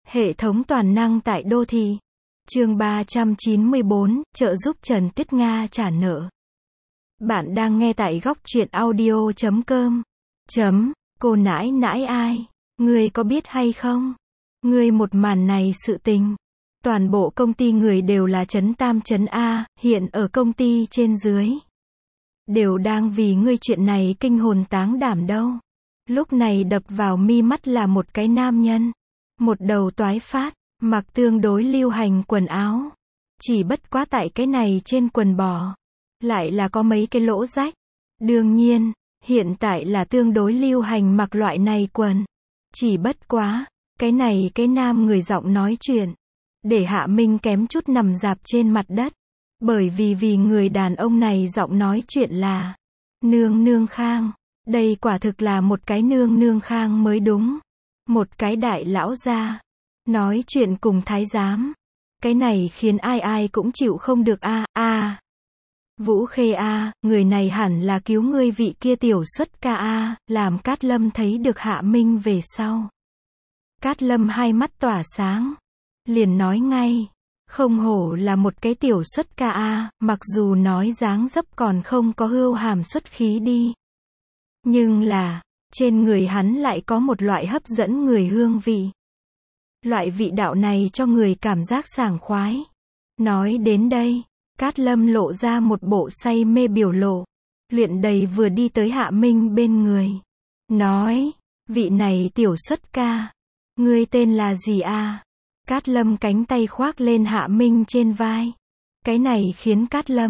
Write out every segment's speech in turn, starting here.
Hệ thống toàn năng tại đô thị. Chương 394, trợ giúp Trần Tuyết Nga trả nợ. Bạn đang nghe tại góc truyện audio.com. Cô nãi nãi ai? Ngươi có biết hay không? Ngươi một màn này sự tình. Toàn bộ công ty người đều là trấn Tam trấn A, hiện ở công ty trên dưới. Đều đang vì ngươi chuyện này kinh hồn táng đảm đâu. Lúc này đập vào mi mắt là một cái nam nhân. Một đầu toái phát, mặc tương đối lưu hành quần áo. Chỉ bất quá tại cái này trên quần bò. Lại là có mấy cái lỗ rách. Đương nhiên, hiện tại là tương đối lưu hành mặc loại này quần. Chỉ bất quá, cái này cái nam người giọng nói chuyện. Để Hạ Minh kém chút nằm dạp trên mặt đất. Bởi vì người đàn ông này giọng nói chuyện là Nương Nương Khang. Đây quả thực là một cái Nương Nương Khang mới đúng. Một cái đại lão gia. Nói chuyện cùng thái giám. Cái này khiến ai cũng chịu không được a. Vũ Khê a, người này hẳn là cứu ngươi vị kia tiểu xuất ca a, làm Cát Lâm thấy được Hạ Minh về sau. Cát Lâm hai mắt tỏa sáng. Liền nói ngay. Không hổ là một cái tiểu xuất ca a, mặc dù nói dáng dấp còn không có hưu hàm xuất khí đi. Nhưng là, trên người hắn lại có một loại hấp dẫn người hương vị. Loại vị đạo này cho người cảm giác sảng khoái. Nói đến đây, Cát Lâm lộ ra một bộ say mê biểu lộ. Luyện đầy vừa đi tới Hạ Minh bên người. Nói, vị này tiểu xuất ca. Ngươi tên là gì a? Cát Lâm cánh tay khoác lên Hạ Minh trên vai. Cái này khiến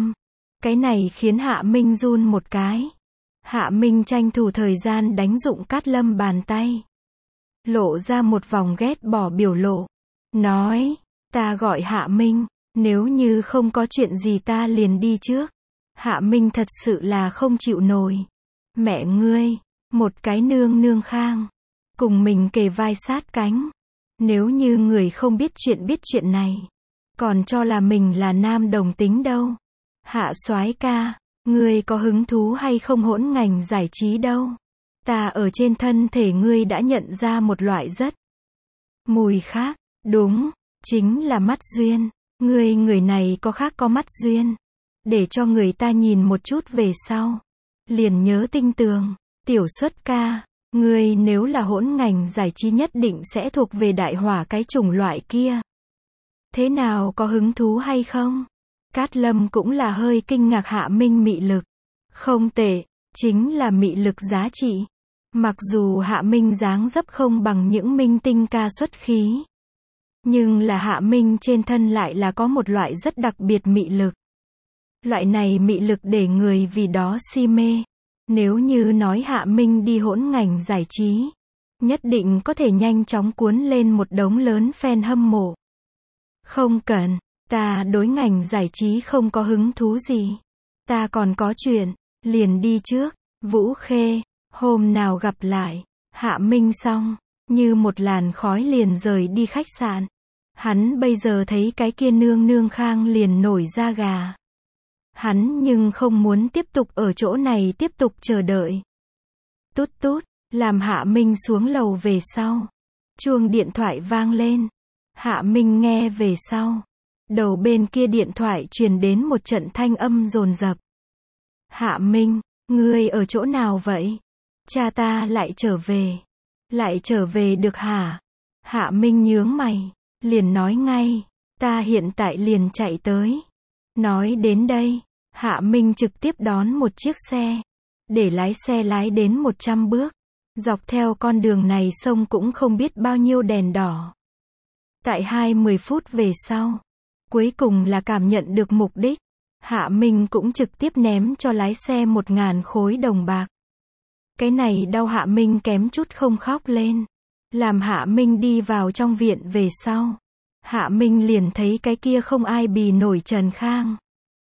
Hạ Minh run một cái. Hạ Minh tranh thủ thời gian đánh dụng Cát Lâm bàn tay. Lộ ra một vòng ghét bỏ biểu lộ. Nói, ta gọi Hạ Minh, nếu như không có chuyện gì ta liền đi trước. Hạ Minh thật sự là không chịu nổi. Mẹ ngươi, một cái Nương Nương Khang. Cùng mình kề vai sát cánh. Nếu như người không biết chuyện này. Còn cho là mình là nam đồng tính đâu. Hạ soái ca. Ngươi có hứng thú hay không hỗn ngành giải trí đâu. Ta ở trên thân thể ngươi đã nhận ra một loại rất mùi khác. Đúng, chính là mắt duyên. Người này có mắt duyên. Để cho người ta nhìn một chút về sau. Liền nhớ tinh tường. Tiểu xuất ca. Ngươi nếu là hỗn ngành giải trí nhất định sẽ thuộc về đại hỏa cái chủng loại kia. Thế nào, có hứng thú hay không? Cát Lâm cũng là hơi kinh ngạc Hạ Minh mị lực. Không tệ, chính là mị lực giá trị. Mặc dù Hạ Minh dáng dấp không bằng những minh tinh ca xuất khí. Nhưng là Hạ Minh trên thân lại là có một loại rất đặc biệt mị lực. Loại này mị lực để người vì đó si mê. Nếu như nói Hạ Minh đi hỗn ngành giải trí, nhất định có thể nhanh chóng cuốn lên một đống lớn fan hâm mộ. Không cần, ta đối ngành giải trí không có hứng thú gì. Ta còn có chuyện, liền đi trước. Vũ Khê, hôm nào gặp lại. Hạ Minh xong, như một làn khói liền rời đi khách sạn. Hắn bây giờ thấy cái kia Nương Nương Khang liền nổi da gà. Hắn nhưng không muốn tiếp tục ở chỗ này tiếp tục chờ đợi. Tút tút, làm Hạ Minh xuống lầu về sau. Chuông điện thoại vang lên. Hạ Minh nghe về sau. Đầu bên kia điện thoại truyền đến một trận thanh âm dồn dập. Hạ Minh, ngươi ở chỗ nào vậy? Cha ta lại trở về. Lại trở về được hả? Hạ Minh nhướng mày. Liền nói ngay. Ta hiện tại liền chạy tới. Nói đến đây. Hạ Minh trực tiếp đón một chiếc xe. Để lái xe lái đến 100 bước. Dọc theo con đường này sông cũng không biết bao nhiêu đèn đỏ. Tại 20 phút về sau. Cuối cùng là cảm nhận được mục đích. Hạ Minh cũng trực tiếp ném cho lái xe 1.000 khối đồng bạc. Cái này đau Hạ Minh kém chút không khóc lên. Làm Hạ Minh đi vào trong viện về sau. Hạ Minh liền thấy cái kia không ai bì nổi Trần Khang.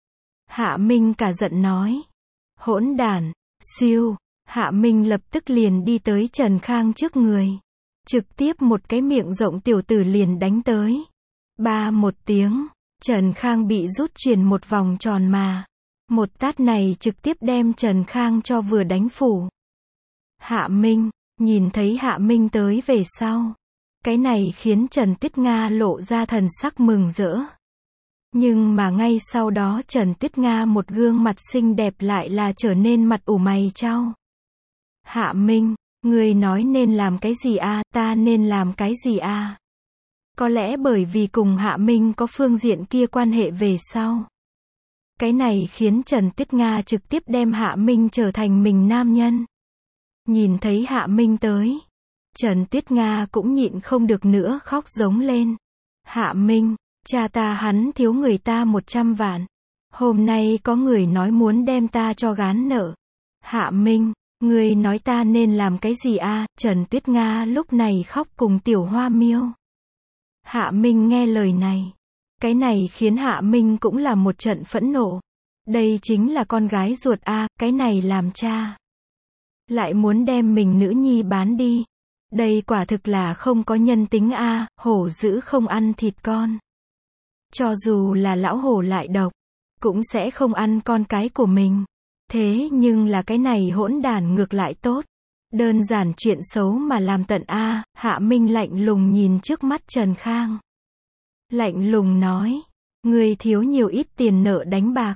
Hạ Minh cả giận nói. Hỗn đản, siêu. Hạ Minh lập tức liền đi tới Trần Khang trước người. Trực tiếp một cái miệng rộng tiểu tử liền đánh tới. Ba một tiếng. Trần Khang bị rút chuyển một vòng tròn mà. Một tát này trực tiếp đem Trần Khang cho vừa đánh phủ. Hạ Minh, nhìn thấy Hạ Minh tới về sau. Cái này khiến Trần Tuyết Nga lộ ra thần sắc mừng rỡ. Nhưng mà ngay sau đó Trần Tuyết Nga một gương mặt xinh đẹp lại là trở nên mặt ủ mày chau. Hạ Minh, ngươi nói nên làm cái gì a, ta nên làm cái gì a? Có lẽ bởi vì cùng Hạ Minh có phương diện kia quan hệ về sau. Cái này khiến Trần Tuyết Nga trực tiếp đem Hạ Minh trở thành mình nam nhân. Nhìn thấy Hạ Minh tới, Trần Tuyết Nga cũng nhịn không được nữa khóc giống lên. Hạ Minh, cha ta hắn thiếu người ta 100 vạn. Hôm nay có người nói muốn đem ta cho gán nợ. Hạ Minh, ngươi nói ta nên làm cái gì a? Trần Tuyết Nga lúc này khóc cùng Tiểu Hoa Miêu. Hạ Minh nghe lời này. Cái này khiến Hạ Minh cũng là một trận phẫn nộ. Đây chính là con gái ruột a, cái này làm cha. Lại muốn đem mình nữ nhi bán đi. Đây quả thực là không có nhân tính a, hổ dữ không ăn thịt con. Cho dù là lão hổ lại độc, cũng sẽ không ăn con cái của mình. Thế nhưng là cái này hỗn đản ngược lại tốt. Đơn giản chuyện xấu mà làm tận a. Hạ Minh lạnh lùng nhìn trước mắt Trần Khang. Lạnh lùng nói, ngươi thiếu nhiều ít tiền nợ đánh bạc.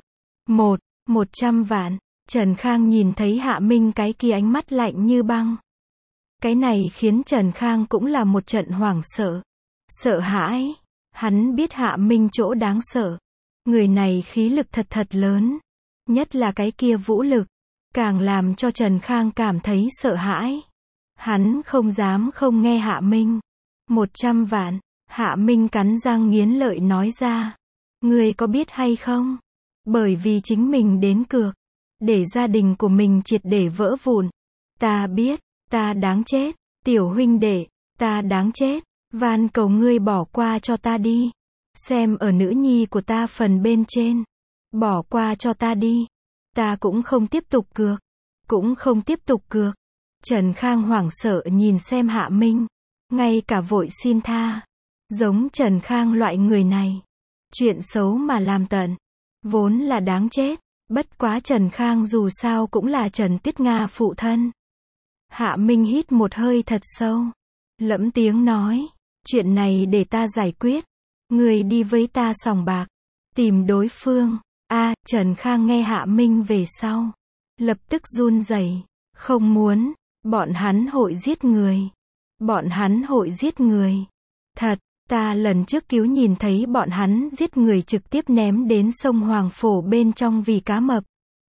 100 vạn. Trần Khang nhìn thấy Hạ Minh cái kia ánh mắt lạnh như băng. Cái này khiến Trần Khang cũng là một trận hoảng sợ. Sợ hãi. Hắn biết Hạ Minh chỗ đáng sợ. Người này khí lực thật lớn. Nhất là cái kia vũ lực. Càng làm cho Trần Khang cảm thấy sợ hãi. Hắn không dám không nghe Hạ Minh. 100 vạn. Hạ Minh cắn răng nghiến lợi nói ra. Ngươi có biết hay không? Bởi vì chính mình đến cược. Để gia đình của mình triệt để vỡ vụn. Ta biết, ta đáng chết. Tiểu huynh đệ, ta đáng chết. Van cầu ngươi bỏ qua cho ta đi. Xem ở nữ nhi của ta phần bên trên. Bỏ qua cho ta đi. Ta cũng không tiếp tục cược. Cũng không tiếp tục cược. Trần Khang hoảng sợ nhìn xem Hạ Minh. Ngay cả vội xin tha. Giống Trần Khang loại người này. Chuyện xấu mà làm tận. Vốn là đáng chết. Bất quá Trần Khang dù sao cũng là Trần Tuyết Nga phụ thân. Hạ Minh hít một hơi thật sâu. Lẫm tiếng nói. Chuyện này để ta giải quyết. Người đi với ta sòng bạc. Tìm đối phương. Trần Khang nghe Hạ Minh về sau. Lập tức run rẩy. Không muốn. Bọn hắn hội giết người. Bọn hắn hội giết người. Thật, ta lần trước cứu nhìn thấy bọn hắn giết người trực tiếp ném đến sông Hoàng Phổ bên trong vì cá mập.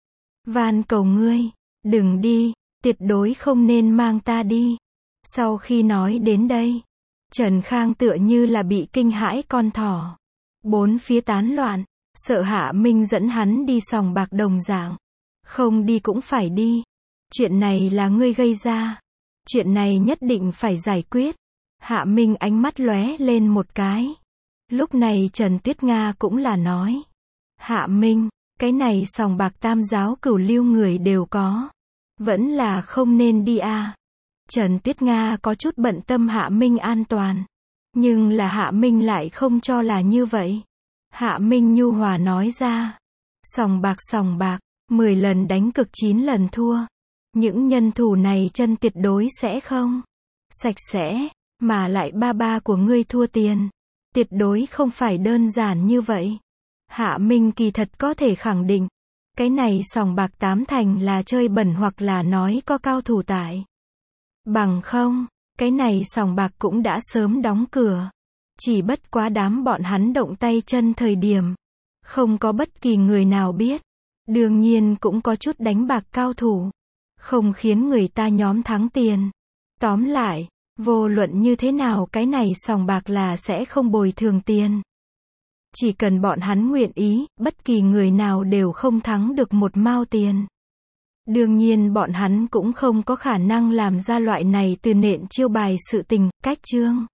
Van cầu ngươi. Đừng đi. Tuyệt đối không nên mang ta đi. Sau khi nói đến đây, Trần Khang tựa như là bị kinh hãi con thỏ. Bốn phía tán loạn, sợ Hạ Minh dẫn hắn đi sòng bạc đồng dạng. Không đi cũng phải đi. Chuyện này là ngươi gây ra. Chuyện này nhất định phải giải quyết. Hạ Minh ánh mắt lóe lên một cái. Lúc này Trần Tuyết Nga cũng là nói. Hạ Minh, cái này sòng bạc tam giáo cửu lưu người đều có. Vẫn là không nên đi a. Trần Tuyết Nga có chút bận tâm Hạ Minh an toàn. Nhưng là Hạ Minh lại không cho là như vậy. Hạ Minh nhu hòa nói ra. Sòng bạc, 10 lần đánh cực 9 lần thua. Những nhân thủ này chân tuyệt đối sẽ không sạch sẽ, mà lại ba của ngươi thua tiền. Tuyệt đối không phải đơn giản như vậy. Hạ Minh kỳ thật có thể khẳng định. Cái này sòng bạc 8 thành là chơi bẩn hoặc là nói có cao thủ tại. Bằng không, cái này sòng bạc cũng đã sớm đóng cửa. Chỉ bất quá đám bọn hắn động tay chân thời điểm. Không có bất kỳ người nào biết. Đương nhiên cũng có chút đánh bạc cao thủ. Không khiến người ta nhóm thắng tiền. Tóm lại, vô luận như thế nào cái này sòng bạc là sẽ không bồi thường tiền. Chỉ cần bọn hắn nguyện ý, bất kỳ người nào đều không thắng được một mao tiền. Đương nhiên bọn hắn cũng không có khả năng làm ra loại này từ nện chiêu bài sự tình, cách chương.